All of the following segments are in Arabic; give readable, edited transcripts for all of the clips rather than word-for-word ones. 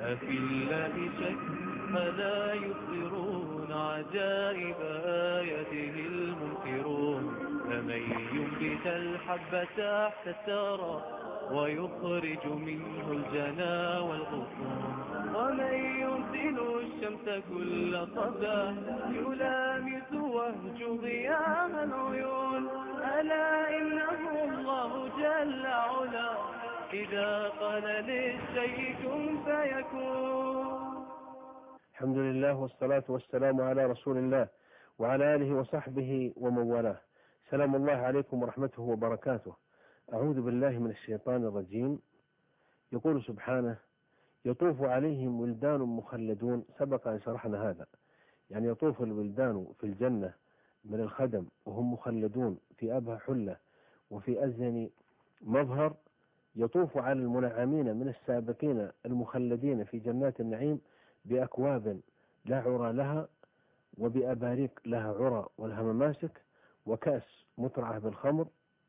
أفي الله شك ألا يبصرون عجائب آياته المنكرون. فمن ينبت الحب تحت الثرى ويخرج منه الجنا والغصون، ومن يرسل الشمس كل صباح يلامس وهج ضياء العيون. ألا إنه الله جل علا إذا قال للشيء كن فيكون. الحمد لله والصلاة والسلام على رسول الله وعلى آله وصحبه ومن والاه. سلام الله عليكم ورحمته وبركاته. أعوذ بالله من الشيطان الرجيم. يقول سبحانه: يطوف عليهم ولدان مخلدون. سبق أن شرحنا هذا، يعني يطوف الولدان في الجنة من الخدم وهم مخلدون في أبهى حلة وفي أزين مظهر. يطوف على المنعمين من السابقين المخلدين في جنات النعيم بأكواب لا عرى لها، وبأباريق لها عرى ولها مماسك، وكأس مترعة بالخمر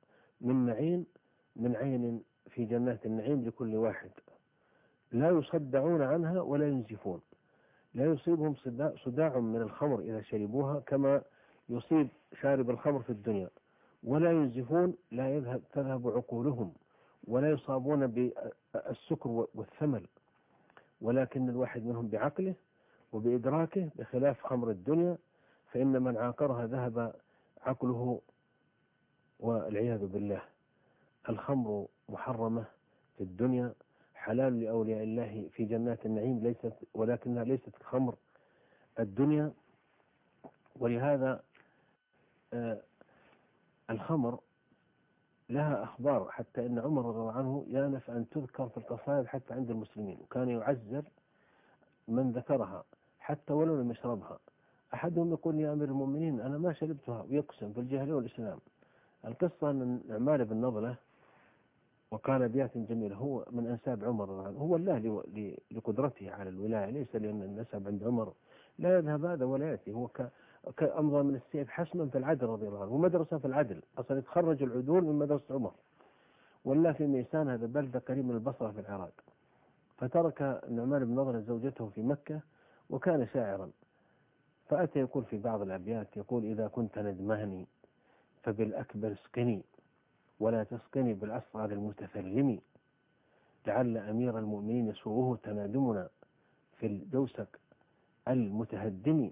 من عين في جنات النعيم لكل واحد. لا يصدعون عنها ولا ينزفون، لا يصيبهم صداع من الخمر إذا شربوها كما يصيب شارب الخمر في الدنيا، ولا ينزفون، لا تذهب عقولهم، ولا يصابون بالسكر والثمل، ولكن الواحد منهم بعقله وبإدراكه، بخلاف خمر الدنيا فإن من عاقرها ذهب عقله والعياذ بالله. الخمر محرمة في الدنيا، حلال لأولياء الله في جنات النعيم، ولكنها ليست خمر الدنيا. ولهذا الخمر لها أخبار، حتى إن عمر رضي الله عنه يانف أن تذكر في القصائد حتى عند المسلمين، وكان يعزر من ذكرها حتى ولو لم يشربها. أحدهم يقول: يا أمير المؤمنين أنا ما شربتها، ويقسم في الجاهلية والإسلام. القصة أن نعمان بن نضلة، وقال أبيات جميلة، هو من أنساب عمر رضي الله عنه، هو الله لقدرته على الولاية، ليس لأن النسب عند عمر لا يذهب هذا ولا يأتي. هو كأمضى من السيف حسما في العدل رضي الله عنه، ومدرسة في العدل، أصلا يتخرج العدول من مدرسة عمر. ولا في ميسان، هذا بلدة قريب من البصرة في العراق. فترك النعمان بن نضلة زوجته في مكة، وكان شاعرا، فأتى يقول في بعض الأبيات، يقول: إذا كنت ندماني فبالأكبر اسقني، ولا تسقني بالأصغر المتثلم، لعل أمير المؤمنين يسوءه تنادمنا في الدوسك المتهدم،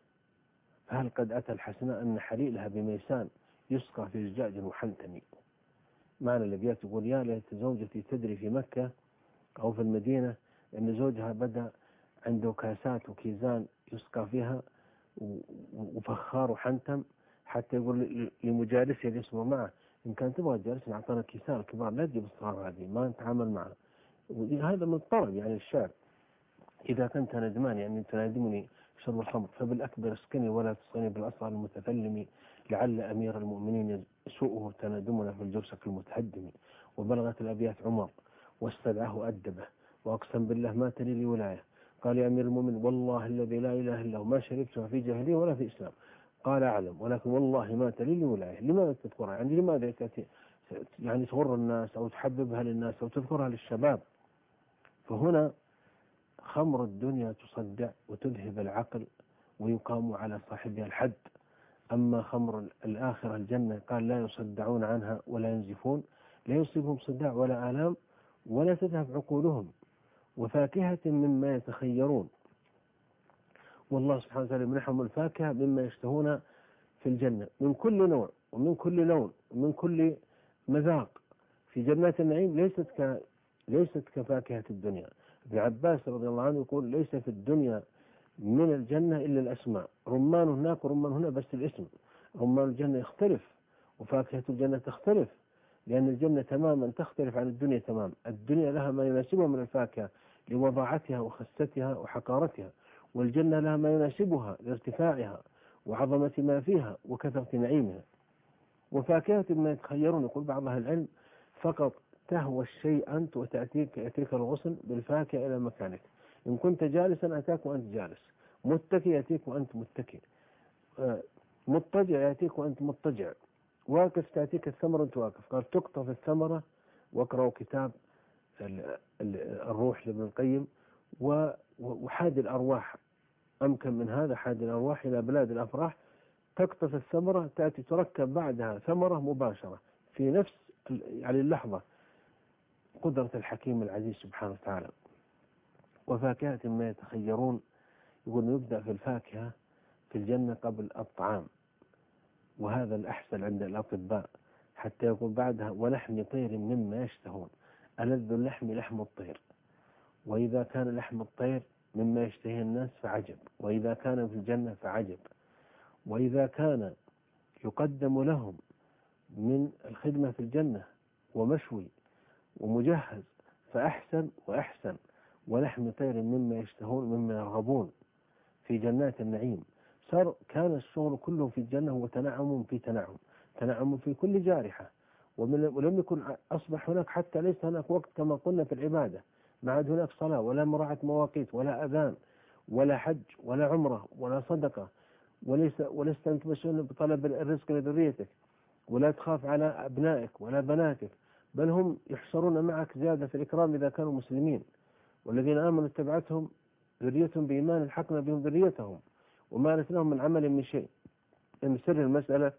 فهل قد أتى الحسناء أن حليلها بميسان يسقى في زجاج محنتم. معنى الأبيات يقول: يا ليت زوجتي تدري في مكة أو في المدينة أن زوجها بدأ عنده كاسات وكيزان يسقى فيها وفخار وحنتم، حتى يقول لمجالسه اللي يسمع معه: إن كان تبغى تجالسنا أعطانا كيسان الكبار، لا تجيب الصغار هذه، ما نتعامل معها. وهذا من الطرب، يعني الشعر: إذا كنت ندمان يعني تنادمني شرب الخمر، فبالأكبر اسقني ولا تسقني بالأصغر المتثلم، لعل أمير المؤمنين يسوءه تنادمنا في الجرسك المتهدم. وبلغت الأبيات عمر واستدعاه أدبه، وأقسم بالله ما تلي لي ولاية. قال: يا أمير المؤمنين والله الذي لا إله إلا هو ما شربتها في جاهلية ولا في إسلام. قال: أعلم، ولكن والله ما تلي لي ولاية. لماذا تذكرها؟ يعني لماذا يعني تغر الناس أو تحببها للناس أو تذكرها للشباب؟ فهنا خمر الدنيا تصدع وتذهب العقل ويقام على صاحبها الحد. أما خمر الآخرة الجنة قال: لا يصدعون عنها ولا ينزفون، لا يصيبهم صداع ولا آلام، ولا تذهب عقولهم، وفاكهة مما يتخيرون. والله سبحانه وتعالى منحهم الفاكهة مما يشتهون في الجنة، من كل نوع ومن كل لون ومن كل مذاق في جنات النعيم، ليست كفاكهة الدنيا. ابن عباس رضي الله عنه يقول: ليس في الدنيا من الجنة إلا الأسماء، رمان هناك ورمان هنا، بس الاسم. رمان الجنة يختلف، وفاكهة الجنة تختلف، لأن الجنة تماما تختلف عن الدنيا تماما. الدنيا لها ما يناسبها من الفاكهة لوضاعتها وخستها وحقارتها، والجنة لها ما يناسبها لارتفاعها وعظمة ما فيها وكثرة نعيمها. وفاكهة ما يتخيرون، يقول بعض أهل العلم: فقط تهوى الشيء أنت يأتيك الغصن بالفاكهة إلى مكانك. إن كنت جالسا أتاك وأنت جالس، متكئ يأتيك وأنت متكئ، مضطجع يأتيك وأنت مضطجع، واقف تأتيك الثمرة وأنت واقف. قال: تقطف الثمرة، واقرأوا كتاب الروح لابن القيم، وحاد الأرواح أمكن من هذا، حاد الأرواح إلى بلاد الأفراح، تقطف الثمرة تأتي تركب بعدها ثمرة مباشرة في نفس يعني اللحظة. قدرة الحكيم العزيز سبحانه وتعالى. وفاكهة ما يتخيرون، يقول يبدأ في الفاكهة في الجنة قبل الطعام، وهذا الأحسن عند الأطباء، حتى يقول بعدها ولحم طير مما يشتهون، ألذ اللحم لحم الطير، وإذا كان لحم الطير مما يشتهي الناس فعجب، وإذا كان في الجنة فعجب، وإذا كان يقدم لهم من الخدمة في الجنة ومشوي ومجهز فأحسن وأحسن، ولحم طير مما يشتهون مما يرغبون في جنات النعيم. صار كان الشغل كله في الجنة هو تنعم في تنعم، تنعم في كل جارحة، ولم يكن أصبح هناك حتى ليس هناك وقت كما قلنا في العبادة، ما عاد هناك صلاة ولا مراعاة مواقيت ولا أذان ولا حج ولا عمرة ولا صدقة، ولست أنت مسؤول بطلب الرزق لذريتك، ولا تخاف على أبنائك ولا بناتك، بل هم يحشرون معك زيادة في الإكرام إذا كانوا مسلمين. والذين آمنوا اتبعتهم ذريتهم بإيمان الحقنا بهم ذريتهم وما لهم من عمل من شيء. من سر المسألة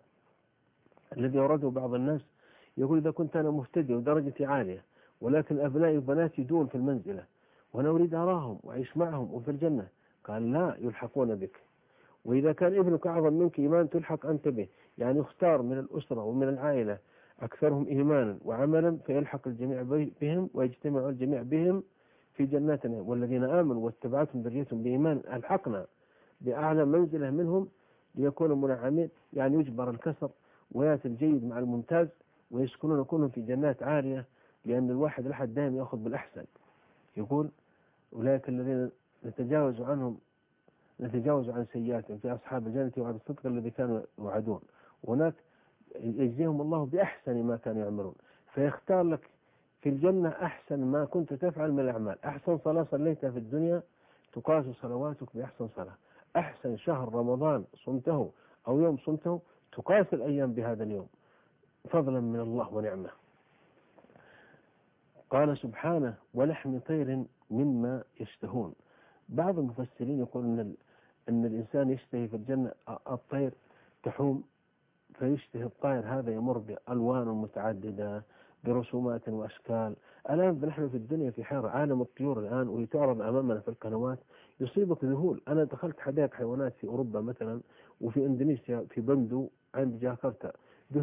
الذي أورده بعض الناس، يقول إذا كنت أنا مهتدي ودرجتي عالية ولكن أبنائي وبناتي دون في المنزلة وأنا أريد أراهم وأعيش معهم وفي الجنة، قال لا، يلحقون بك. وإذا كان ابنك أعظم منك إيمان تلحق أنت به، يعني يختار من الأسرة ومن العائلة أكثرهم إيمانا وعملا فيلحق الجميع بهم ويجتمع الجميع بهم في جنات النعيم. والذين آمنوا واتبعتهم ذريتهم بإيمان ألحقنا بأعلى منزلة منهم ليكونوا منعمين، يعني يجبر الكسر ويأتي الجيد مع الممتاز ويسكنون كلهم في جنات عالية، لأن الواحد الأحد دائما يأخذ بالأحسن. يقول أولئك الذين نتجاوز عن سيئاتهم في أصحاب الجنة وعد الصدق الذي كانوا يوعدون. وهناك يجزيهم الله بأحسن ما كانوا يعملون، فيختار لك في الجنة أحسن ما كنت تفعل من الأعمال. أحسن صلاة صليتها في الدنيا تقاس صلواتك بأحسن صلاة، أحسن شهر رمضان صمته أو يوم صمته تقاس الأيام بهذا اليوم، فضلا من الله ونعمه. قال سبحانه ولحم طير مما يشتهون. بعض المفسرين يقول أن الإنسان يشتهي في الجنة الطير تحوم، فيشتهي الطائر هذا يمر بألوان متعددة برسومات وأشكال. الآن نحن في الدنيا في حيرة، عالم الطيور الآن ويتعرض أمامنا في القنوات يصيبك ذهول. أنا دخلت حدائق حيوانات في أوروبا مثلا وفي إندونيسيا في بندو عند جاكرتا،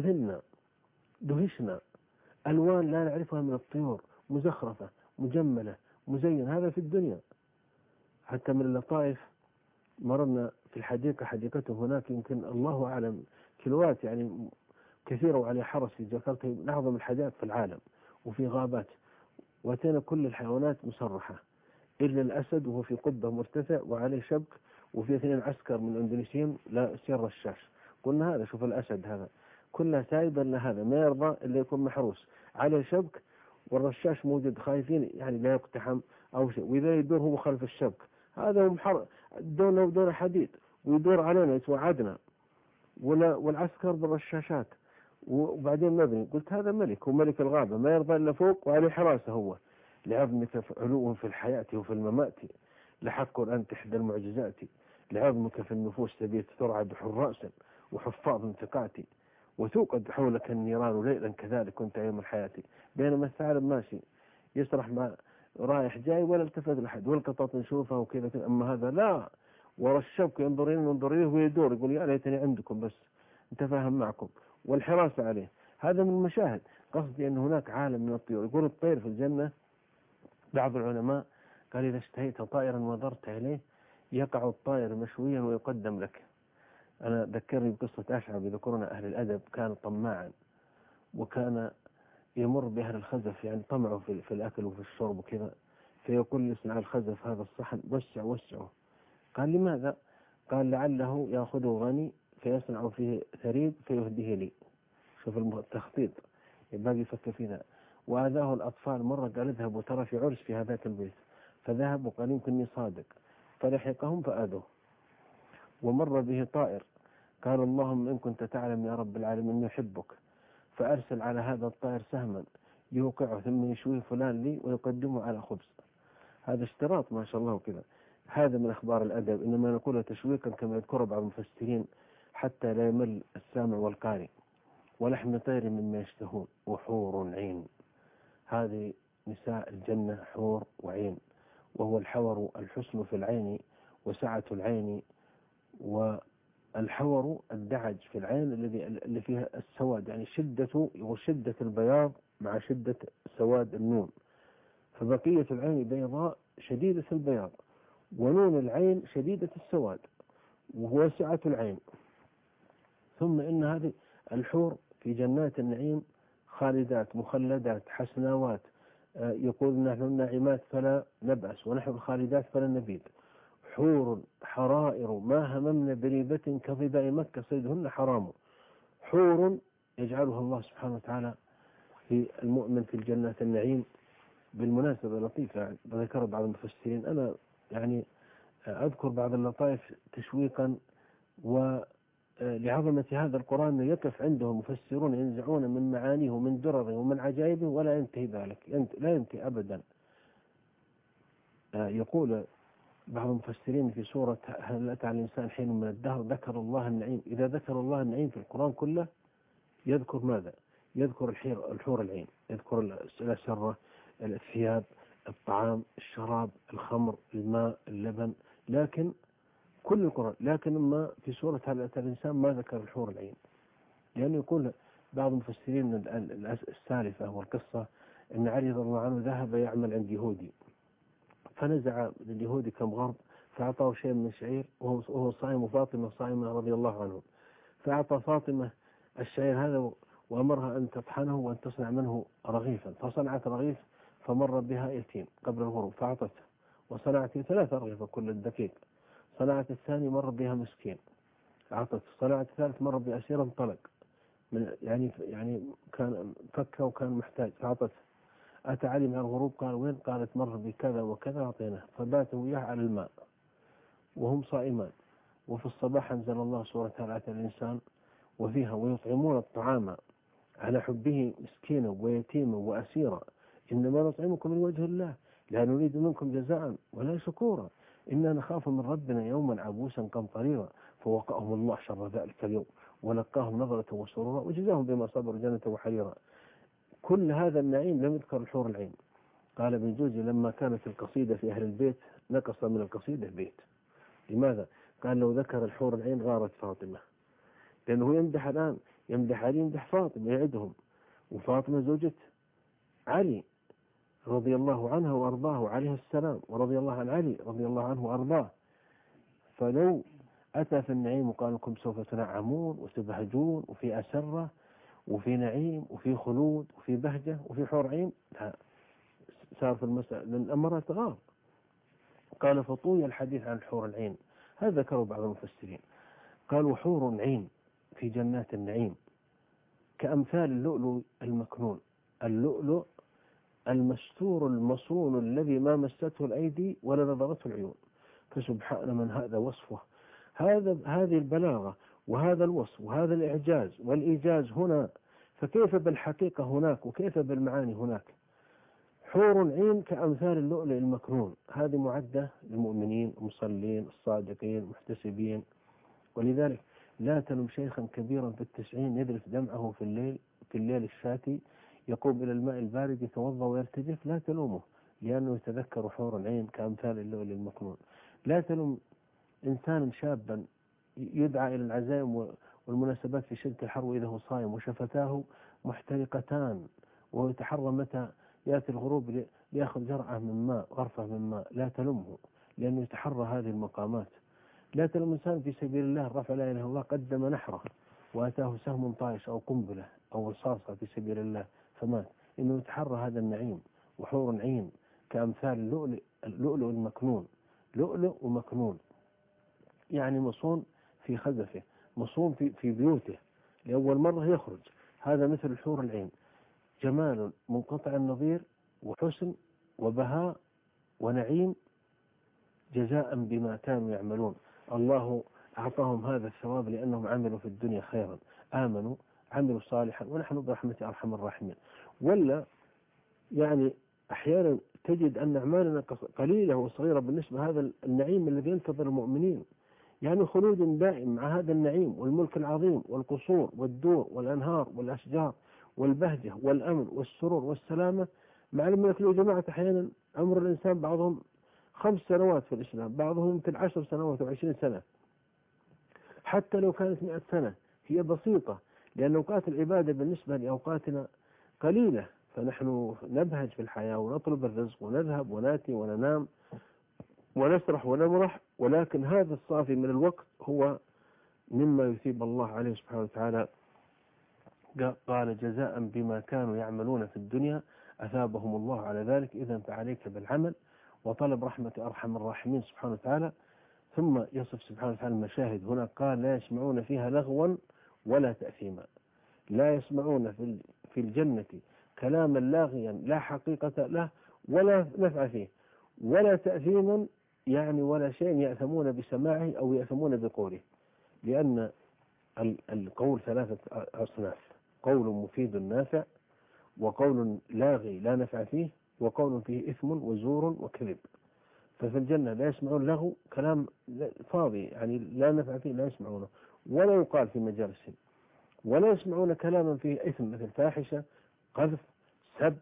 دهشنا ألوان لا نعرفها من الطيور، مزخرفة مجملة مزينة، هذا في الدنيا. حتى من اللطائف مررنا في الحديقة، حديقته هناك يمكن الله أعلم كيلوات يعني كثيرة وعليه حرس في جاكرتا، من أعظم الحدائق في العالم وفي غابات، وأتينا كل الحيوانات مسرحة إلا الأسد وهو في قبة مرتفع وعليه شبك، وفي 2 عسكر من الإندونيسيين لا سير رشاش. قلنا هذا شوف الأسد هذا كلها سايبة، إلا هذا ما يرضى إلا يكون محروس عليه شبك والرشاش موجود، خايفين يعني لا يقتحم أو شيء، وإذا يدور هو خلف الشبك هذا هو دون حديد ويدور علينا يتوعدنا، والعسكر بالرشاشات وبعدين مبني. قلت هذا ملك، هو ملك الغابة ما يرضى إلا فوق وعليه حراسة هو. لعظمك علو في الحياة وفي الممات، لحق أن تحدى المعجزات، لعظمك في النفوس تبيت ترعد حراس وحفاظ انتقاتي، وتوقد حولك النيران ليلا كذلك كنت أيام الحياة. بينما الثعلب ماشي يسرح مع رايح جاي ولا التفت لحد، والقطط نشوفها وكذا، أما هذا لا، ورا الشبك ينظر إليه ويدور يقول يا ليتني عندكم بس انت فاهم معكم، والحراسة عليه. هذا من المشاهد. قصدي أن هناك عالم من الطيور. يقول الطير في الجنة بعض العلماء قال إذا اشتهيت طائرا ونظرت إليه يقع الطائر مشويا ويقدم لك. أنا ذكرني بقصة أشعب يذكرنا أهل الأدب، كان طماعا وكان يمر بأهل الخزف، يعني طمعه في الأكل وفي الشرب وكذا، فيقول يصنع الخزف هذا الصحن وسعه. قال لماذا؟ قال لعله يأخذه غني فيصنع فيه ثريد فيهديه لي. شوف التخطيط يبقى يفكر في ذا. وآذاه الأطفال مرة قال اذهبوا ترى في عرس في هذاك البيت، فذهب وقال يمكنني صادق، فلحقهم فآذوه. ومر به طائر قال اللهم إن كنت تعلم يا رب العالمين يحبك، فأرسل على هذا الطائر سهما يوقعه ثم يشويه فلان لي ويقدمه على خبز. هذا اشتراط ما شاء الله وكذا. هذا من أخبار الأدب، إنما نقولها تشويقا كما يذكر بعض المفسرين حتى لا يمل السامع والقارئ. ولحم طير مما يشتهون وحور عين. هذه نساء الجنة حور وعين، وهو الحور الحسن في العين وسعة العين، والحور الدعج في العين اللي فيها السواد، يعني شدة البياض مع شدة سواد النون، فبقية العين بيضاء شديدة البياض، ونون العين شديدة السواد وهو سعة العين. ثم إن هذه الحور في جنات النعيم خالدات مخلدات حسناوات، يقول نحن الناعمات فلا نبأس ونحن الخالدات فلا نبيد. حور حرائر ما هممن بريبة كظباء مكة صيدهن حرام. حور يجعلها الله سبحانه وتعالى في المؤمن في الجنات النعيم. بالمناسبة لطيفة ذكر بعض المفسرين، أنا يعني أذكر بعض اللطائف تشويقا ولعظمة هذا القرآن، يقف عنده المفسرون ينزعون من معانيه ومن درره ومن عجائبه ولا ينتهي ذلك، لا ينتهي أبدا. يقول بعض المفسرين في سورة هل أتى على الإنسان حين من الدهر ذكر الله النعيم. إذا ذكر الله النعيم في القرآن كله يذكر ماذا؟ يذكر الحور العين، يذكر الأسرة، الثياب، الطعام، الشراب، الخمر، الماء، اللبن، لكن كل القرآن. لكن ما في سورة هل أتى الإنسان ما ذكر الحور العين، لأنه يقول بعض المفسرين السالفة والقصة أن علي رضي الله عنه ذهب يعمل عند يهودي، فنزع لليهودي كم غرب فأعطاه شيء من الشعير وهو صائم، وفاطمة صائمة رضي الله عنه، فأعطى فاطمة الشعير هذا وأمرها أن تطحنه وأن تصنع منه رغيفا، فصنعت رغيف فمر بها يتيم قبل الغروب فأعطته، وصنعت 3 أرغفة كل الدقيق، صنعت الثاني مر بها مسكين أعطته، صنعت الثالث مر بأسير انطلق من يعني كان فكه وكان محتاج فأعطته. أتى علي مع الغروب قال وين؟ قالت مر بكذا وكذا أعطيناه، فباتوا وياه على الماء وهم صائمان. وفي الصباح أنزل الله سورة هل أتى الإنسان وفيها ويطعمون الطعام على حبه مسكينا ويتيما وأسيرا إنما نطعمكم من وجه الله لا نريد منكم جزاء ولا شكورا إنا نخاف من ربنا يوما عبوسا قمطريرا فوقاهم الله شر ذلك اليوم ولقاهم نظرة وسرورا وجزاهم بما صبروا جنة وحريرا. كل هذا النعيم لم يذكر الحور العين. قال ابن جوزي لما كانت القصيدة في أهل البيت نقص من القصيدة بيت. لماذا؟ قال لو ذكر الحور العين غارت فاطمة، لأنه يمدح الآن، يمدح علي، يمدح فاطمة، يعدهم، وفاطمة زوجة علي رضي الله عنها وأرضاه عليه السلام، ورضي الله عن علي رضي الله عنه وأرضاه. فلو أتى في النعيم وقال لكم سوف تنعمون وتبهجون وفي أسرة وفي نعيم وفي خلود وفي بهجة وفي حور عين، صار في المسألة الأمر تغار. قال فطوي الحديث عن حور العين. هذا ذكره بعض المفسرين، قالوا حور عين في جنات النعيم كأمثال اللؤلؤ المكنون، اللؤلؤ المستور المصون الذي ما مسته الأيدي ولا نظرته العيون. فسبحان من هذا وصفه، هذه البلاغة وهذا الوصف وهذا الإعجاز والإيجاز هنا، فكيف بالحقيقة هناك وكيف بالمعاني هناك. حور عين كأمثال اللؤلؤ المكنون، هذه معدة للمؤمنين المصلين الصادقين المحتسبين. ولذلك لا تلم شيخا كبيرا في 90 يذرف دمعه في الليل الشاتي يقوم إلى الماء البارد يتوضأ ويرتجف، لا تلومه لأنه يتذكر حور العين كأمثال اللؤلؤ المكنون. لا تلوم إنسانا شابا يدعى إلى العزائم والمناسبات في شدة الحر وإذا هو صائم وشفتاه محترقتان وهو يتحرى متى يأتي الغروب ليأخذ جرعة من ماء غرفة من ماء، لا تلومه لأنه يتحرى هذه المقامات. لا تلوم إنسان في سبيل الله رفع لا إله إلا الله قدم نحره وأتاه سهم طائش أو قنبلة أو رصاصة في سبيل الله فمات، إنه يتحرى هذا النعيم. وحور عين كأمثال اللؤلؤ المكنون، لؤلؤ ومكنون يعني مصون في خزفه، مصون في بيوته لأول مرة يخرج. هذا مثل الحور العين، جمال منقطع النظير وحسن وبهاء ونعيم جزاء بما كانوا يعملون. الله أعطاهم هذا الثواب لأنهم عملوا في الدنيا خيرا، آمنوا عملوا صالحا ونحن برحمة أرحم الراحمين. ولا يعني أحيانا تجد أن أعمالنا قليلة وصغيرة بالنسبة لهذا النعيم الذي ينتظر المؤمنين. يعني خلود دائم مع هذا النعيم والملك العظيم والقصور والدور والأنهار والأشجار والبهجة والأمن والسرور والسلامة، مع الملك. له جماعة أحيانا عمر الإنسان بعضهم 5 سنوات في الإسلام، بعضهم يمكن 10 سنوات و20 سنة، حتى لو كانت 100 سنة هي بسيطة، لأن أوقات العبادة بالنسبة لأوقاتنا قليلة، فنحن نبهج في الحياة ونطلب الرزق ونذهب ونأتي وننام ونسرح ونمرح، ولكن هذا الصافي من الوقت هو مما يثيب الله عليه سبحانه وتعالى. قال جزاء بما كانوا يعملون في الدنيا أثابهم الله على ذلك، إذا فعليك بالعمل وطلب رحمة أرحم الراحمين سبحانه وتعالى. ثم يصف سبحانه وتعالى المشاهد هنا، قال لا يسمعون فيها لغوا ولا تأثيما. لا يسمعون في الجنة كلاما لاغيا لا حقيقة له ولا نفع فيه ولا تأثيما، يعني ولا شيء يأثمون بسماعه أو يأثمون بقوله، لأن القول 3 أصناف: قول مفيد نافع، وقول لاغي لا نفع فيه، وقول فيه إثم وزور وكذب. ففي الجنة لا يسمعون لغو، كلام فاضي يعني لا نفع فيه، لا يسمعونه ولا يقال في مجالسهم، ولا يسمعون كلاما فيه إثم مثل فاحشة قذف سب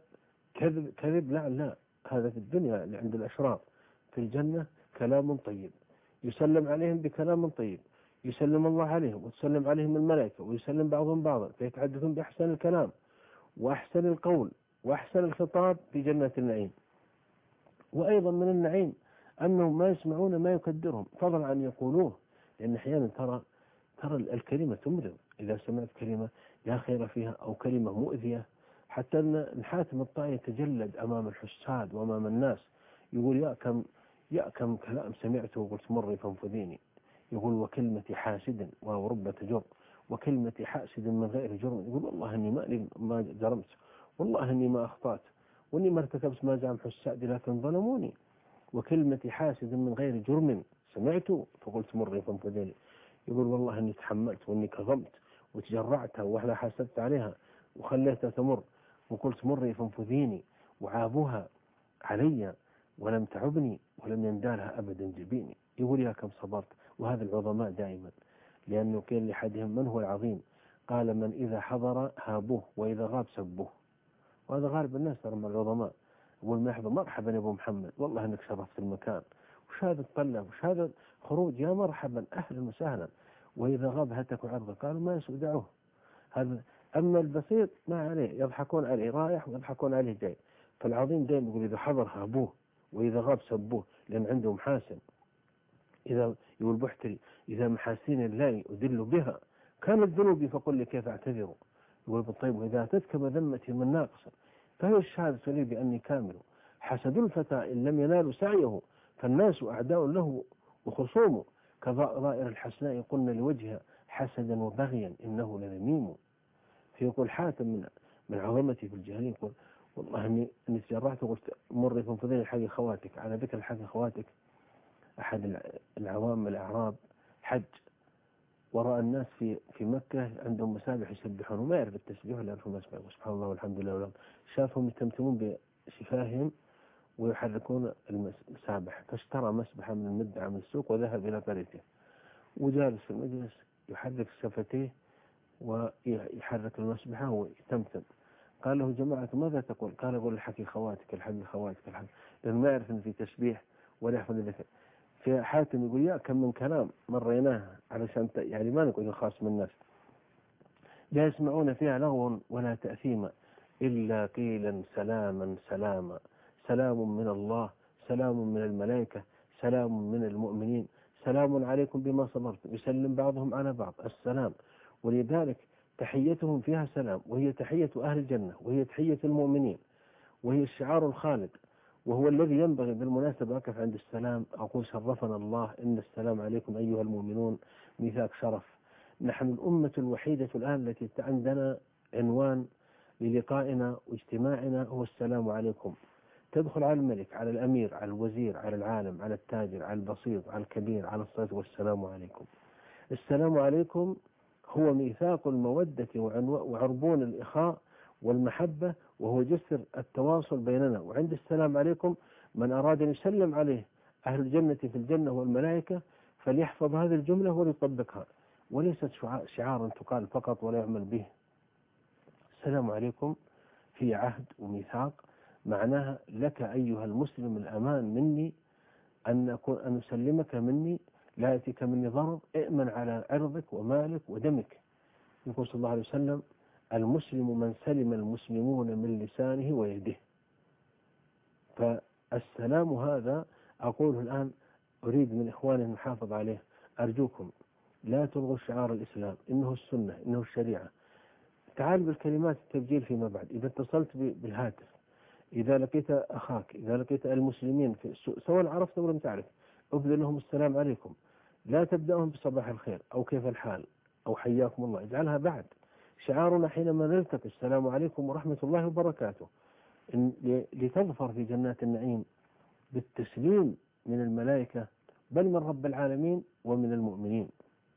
كذب لا، هذا في الدنيا عند الأشرار. في الجنة كلام طيب، يسلم عليهم بكلام طيب، يسلم الله عليهم وتسلم عليهم الملائكة ويسلم بعضهم بعضا، فيتحدثون بأحسن الكلام وأحسن القول وأحسن الخطاب في جنة النعيم. وأيضا من النعيم أنهم ما يسمعون ما يكدرهم، فضلا عن يقولوه، لأن أحيانا ترى الكلمة تمرض. إذا سمعت كلمة لا خير فيها أو كلمة مؤذية، حتى أن حاتم الطائي يتجلد أمام الحساد وأمام الناس، يقول يا كم كلام سمعته وقلت مري فانفذيني. يقول وكلمة حاسد ورب تجر، وكلمة حاسد من غير جرم. يقول والله إني ما جرمت، والله إني ما أخطأت، وإني ما ارتكبت ما زعم حساد لكن ظلموني. وكلمة حاسد من غير جرم سمعته فقلت مري فانفذيني. يقول والله إني تحملت وإني كظمت وتجرعتها وأنا حاسبت عليها وخليتها تمر وقلت مري فانفذيني، وعابوها علي ولم تعبني ولم يندالها أبدا جبيني. يقول يا كم صبرت. وهذا العظماء دائما، لأنه قيل لأحدهم من هو العظيم؟ قال من إذا حضر هابوه وإذا غاب سبوه. وهذا غالب الناس ترى من العظماء، يقول ما يحضر مرحبا يا أبو محمد، والله إنك شرفت المكان، وش هذا الطلة وش هذا خروج، يا مرحبا أهلا وسهلا. وإذا غاب هتك وعرضه قالوا ما يسوء دعوه. هذا أما البسيط ما عليه، يضحكون عليه رايح ويضحكون عليه جاي. فالعظيم دائما يقول إذا حضر هابوه وإذا غاب سبوه، لأن عنده محاسن. إذا يقول بحتري إذا محاسين الله أدل بها كانت ذنوبي فقل لي كيف أعتذر. يقول بالطيب وإذا أتتك مذمتي من ناقص فهي الشهادة لي بأني كامل. حسد الفتى إن لم ينالوا سعيه فالناس أعداء له وخصومه، كضائر الحسناء قلنا لوجهها حسدا وبغيا إنه لذميم. فيقول حاتم من عظمتي في الجاهلية، يقول والله إني تجرعت وقلت مري فانفذيني حق خواتك. على ذكر حق خواتك، أحد العوام الأعراب حج ورأى الناس في مكة عندهم مسابح يسبحون وما يعرف التسبيح ولا يعرف المسبح، سبحان الله والحمد لله، شافهم يتمتمون بشفاههم ويحركون المسابح، فاشترى مسبحة من المدعى من السوق وذهب إلى قريته وجالس في المجلس يحرك شفتيه ويحرك المسبحة ويتمتم. قال له جماعة ماذا تقول؟ قال أقول الحكي خواتك الحكي خواتك الحكي، لأنه ما يعرف أن في تسبيح ولا يحفظ الذكر. في حاتم يقول يا كم من كلام مريناه علشان يعني ما نقول خاص من الناس، لا يسمعون فيها لغوا ولا تأثيما إلا قيلا سلاما سلاما، سلام من الله، سلام من الملائكة، سلام من المؤمنين، سلام عليكم بما صبرتم. يسلم بعضهم على بعض السلام. ولذلك تحيتهم فيها سلام، وهي تحية أهل الجنة، وهي تحية المؤمنين، وهي الشعار الخالد، وهو الذي ينبغي بالمناسبة أقف عند السلام أقول شرفنا الله إن السلام عليكم أيها المؤمنون ميثاق شرف. نحن الأمة الوحيدة الآن التي عندنا عنوان للقائنا واجتماعنا هو السلام عليكم. تدخل على الملك، على الأمير، على الوزير، على العالم، على التاجر، على البسيط، على الكبير، على الصغير، والسلام عليكم. السلام عليكم هو ميثاق المودة وعربون الإخاء والمحبة، وهو جسر التواصل بيننا. وعند السلام عليكم من أراد أن يسلم عليه أهل الجنة في الجنة والملائكة فليحفظ هذه الجملة وليطبقها، وليست شعارا تقال فقط ولا يعمل به. السلام عليكم في عهد وميثاق، معناها لك أيها المسلم الأمان مني، أن أسلمك مني، لا يأتيك مني ضرر، ائمن على عرضك ومالك ودمك. يقول صلى الله عليه وسلم: المسلم من سلم المسلمون من لسانه ويده. فالسلام هذا أقوله الآن، أريد من إخواني المحافظ عليه، أرجوكم لا تلغوا شعار الإسلام، إنه السنة، إنه الشريعة. تعال بالكلمات التبجيل فيما بعد، إذا اتصلت بالهاتف، إذا لقيت أخاك، إذا لقيت المسلمين في السوق سواء عرفت أو لم تعرف، أبذل لهم السلام عليكم. لا تبدأهم بصباح الخير أو كيف الحال أو حياكم الله، اجعلها بعد. شعارنا حينما نلتقي: السلام عليكم ورحمة الله وبركاته، لتظفر في جنات النعيم بالتسليم من الملائكة بل من رب العالمين ومن المؤمنين.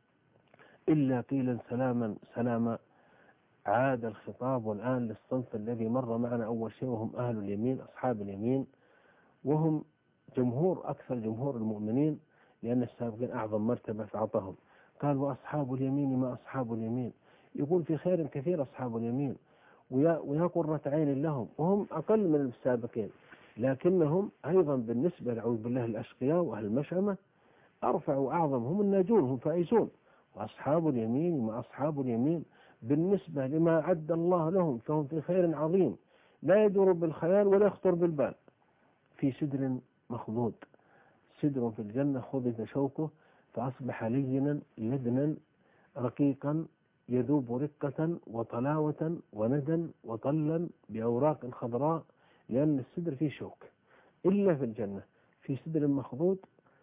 إلا قيلا سلاما سلاما. عاد الخطاب والآن للصنف الذي مر معنا أول شيء، وهم أهل اليمين، أصحاب اليمين، وهم أكثر جمهور المؤمنين، لأن السابقين أعظم مرتبة فأعطاهم. قال: وأصحاب اليمين ما أصحاب اليمين. يقول في خير كثير أصحاب اليمين، ويا قرة عين لهم، وهم أقل من السابقين، لكنهم أيضا بالنسبة نعوذ بالله الأشقياء وأهل المشأمة أرفع وأعظم، هم الناجون، هم فائزون. وأصحاب اليمين ما أصحاب اليمين بالنسبة لما أعد الله لهم فهم في خير عظيم لا يدور بالخيال ولا يخطر بالبال. في سدر مخضود، سدر في الجنة خضب شوكه فأصبح لينا لدنا رقيقا يذوب رقة وطلاوة وندا وطلا بأوراق خضراء، لأن السدر فيه شوك. إلا في الجنة في سدر مخضود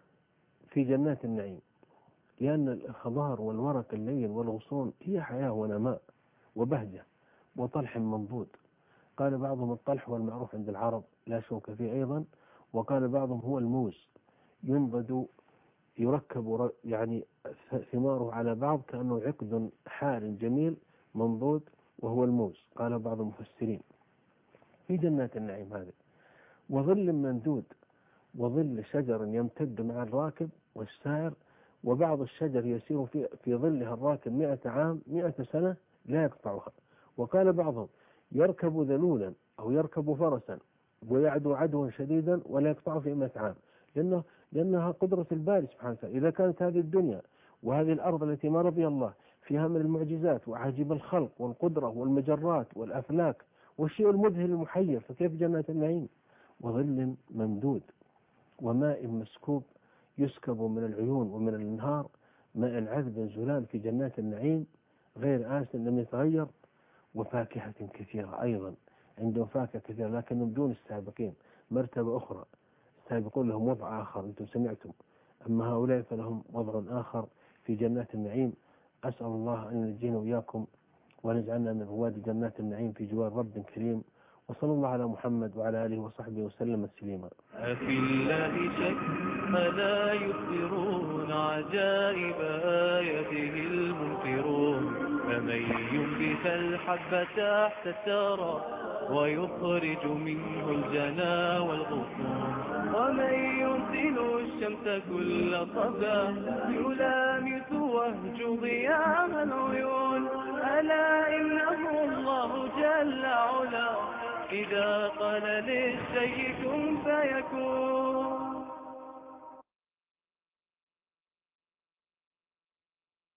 في جنات النعيم، لأن الخضار والورق اللين والغصون هي حياة ونماء وبهجة وطلح منضود. قال بعضهم الطلح هو المعروف عند العرب لا شوك فيه أيضا، وقال بعضهم هو الموز ينضد يركب يعني ثماره على بعض كأنه عقد حار جميل منضود وهو الموز، قال بعض المفسرين في جنات النعيم هذه. وظل ممدود، وظل شجر يمتد مع الراكب والسائر، وبعض الشجر يسير في ظلها الراكب 100 عام 100 سنة لا يقطعها. وقال بعضهم يركب ذلولا أو يركب فرسا ويعدو عدوا شديدا ولا يقطع في 100 عام، لأنها قدرة الباري سبحانه وتعالى. إذا كانت هذه الدنيا وهذه الأرض التي ما رضي الله فيها من المعجزات وعجيب الخلق والقدرة والمجرات والأفلاك والشيء المذهل المحير، فكيف جنات النعيم؟ وظل ممدود وماء مسكوب يسكب من العيون ومن الانهار، ماء عذب زلال في جنات النعيم غير آسن لم يتغير. وفاكهة كثيرة أيضا، عندهم فاكهة كثيرة لكنهم دون السابقين، مرتبة أخرى. السابقون لهم وضع آخر أنتم سمعتم، أما هؤلاء فلهم وضع آخر في جنات النعيم. أسأل الله أن ينجينا وإياكم ونجعلنا من رواد جنات النعيم في جوار رب كريم، وصلى الله على محمد وعلى آله وصحبه وسلم تسليما. أفي الله شك ألا يخبرون عجائب آياته المنكرون، فمن ينبت الحب تحت الثرى ويخرج منه الجنا والغصون، ومن يرسل الشمس كل صبا يلامس وهج ضياء العيون، ألا إنه الله جل علا إذا قال للشيء كن فيكون.